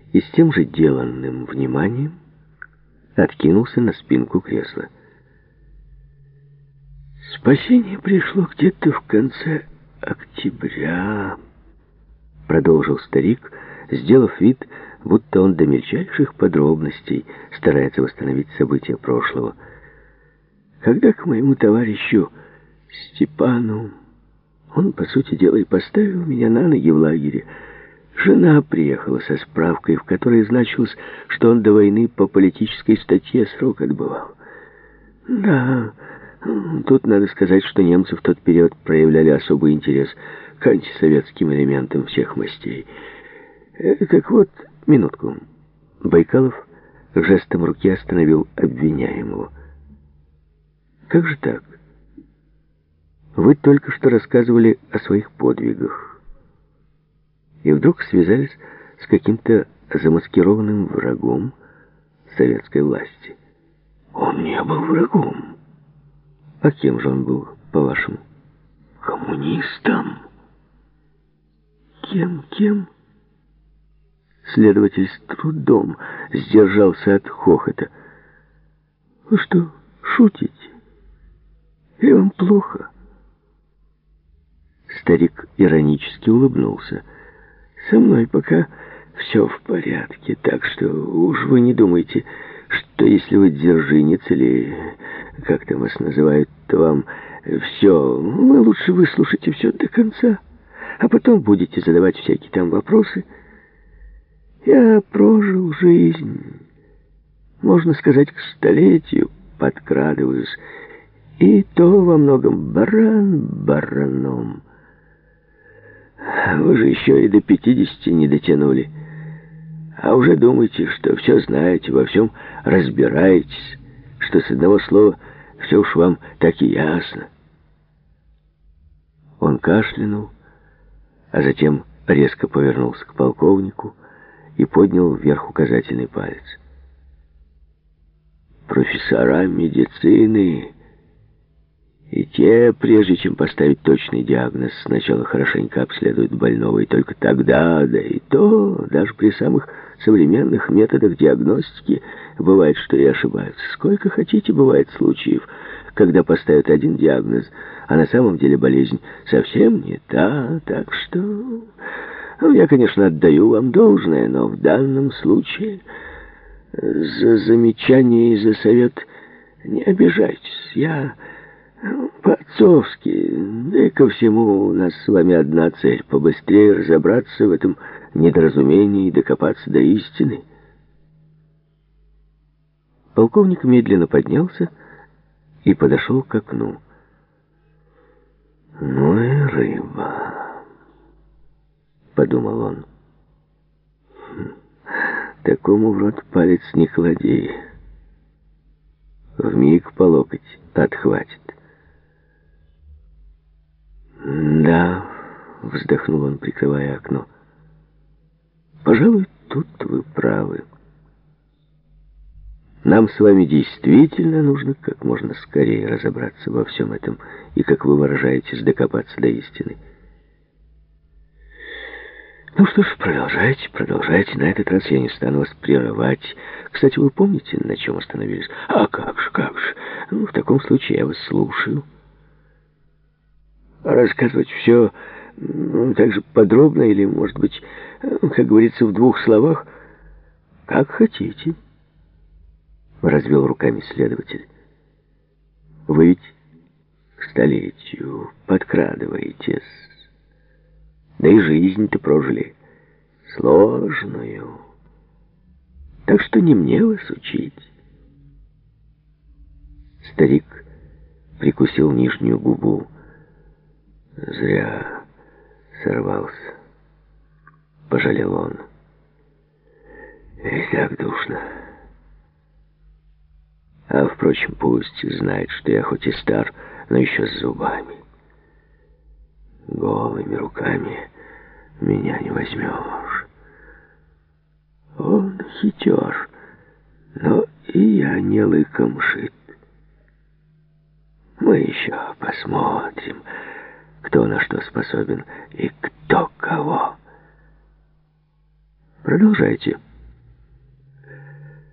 и с тем же деланным вниманием откинулся на спинку кресла. «Спасение пришло где-то в конце октября», — продолжил старик, сделав вид, будто он до мельчайших подробностей старается восстановить события прошлого. «Когда к моему товарищу Степану, он, по сути дела, и поставил меня на ноги в лагере, жена приехала со справкой, в которой значилось, что он до войны по политической статье срок отбывал. Да, тут надо сказать, что немцы в тот период проявляли особый интерес к антисоветским элементам всех мастей. Так вот, минутку». Байкалов жестом руки остановил обвиняемого. «Как же так? Вы только что рассказывали о своих подвигах и вдруг связались с каким-то замаскированным врагом советской власти». «Он не был врагом». «А кем же он был, по-вашему?» «Коммунистом». «Кем?» Следователь с трудом сдержался от хохота. «Вы что, шутите? Или вам плохо?» Старик иронически улыбнулся. «Со мной пока все в порядке, так что уж вы не думайте, что если вы дзержинец или как там вас называют, то вам все, вы лучше выслушайте все до конца, а потом будете задавать всякие там вопросы. Я прожил жизнь, можно сказать, к столетию подкрадываюсь, и то во многом баран бараном. Вы же еще и до 50 не дотянули, а уже думаете, что все знаете, во всем разбираетесь, что с одного слова все уж вам так и ясно». Он кашлянул, а затем резко повернулся к полковнику и поднял вверх указательный палец. «Профессора медицины и те, прежде чем поставить точный диагноз, сначала хорошенько обследуют больного, и только тогда, да и то, даже при самых современных методах диагностики, бывает, что и ошибаются. Сколько хотите, бывает случаев, когда поставят один диагноз, а на самом деле болезнь совсем не та. Так что я, конечно, отдаю вам должное, но в данном случае за замечание и за совет не обижайтесь. Я по-отцовски, да и ко всему у нас с вами одна цель — побыстрее разобраться в этом недоразумении и докопаться до истины». Полковник медленно поднялся и подошел к окну. «Ну и рыба», — подумал он. «Такому в рот палец не клади, вмиг по локоть отхватит». «Да», — вздохнул он, прикрывая окно, — «пожалуй, тут вы правы. Нам с вами действительно нужно как можно скорее разобраться во всем этом и, как вы выражаетесь, докопаться до истины». «Ну что ж, продолжайте. На этот раз я не стану вас прерывать. Кстати, вы помните, на чем остановились?» «А как же. Ну, в таком случае я вас слушаю». «Рассказывать все так же подробно или, может быть, как говорится, в двух словах?» «Как хотите», — развел руками следователь. «Вы ведь к столетию подкрадываетесь. Да и жизнь-то прожили сложную. Так что не мне вас учить». Старик прикусил нижнюю губу. «Зря сорвался», — пожалел он. «И так душно. А, впрочем, пусть знает, что я хоть и стар, но еще с зубами. Голыми руками меня не возьмешь. Он хитер, но и я не лыком шит. Мы еще посмотрим, кто на что способен и кто кого». «Продолжайте».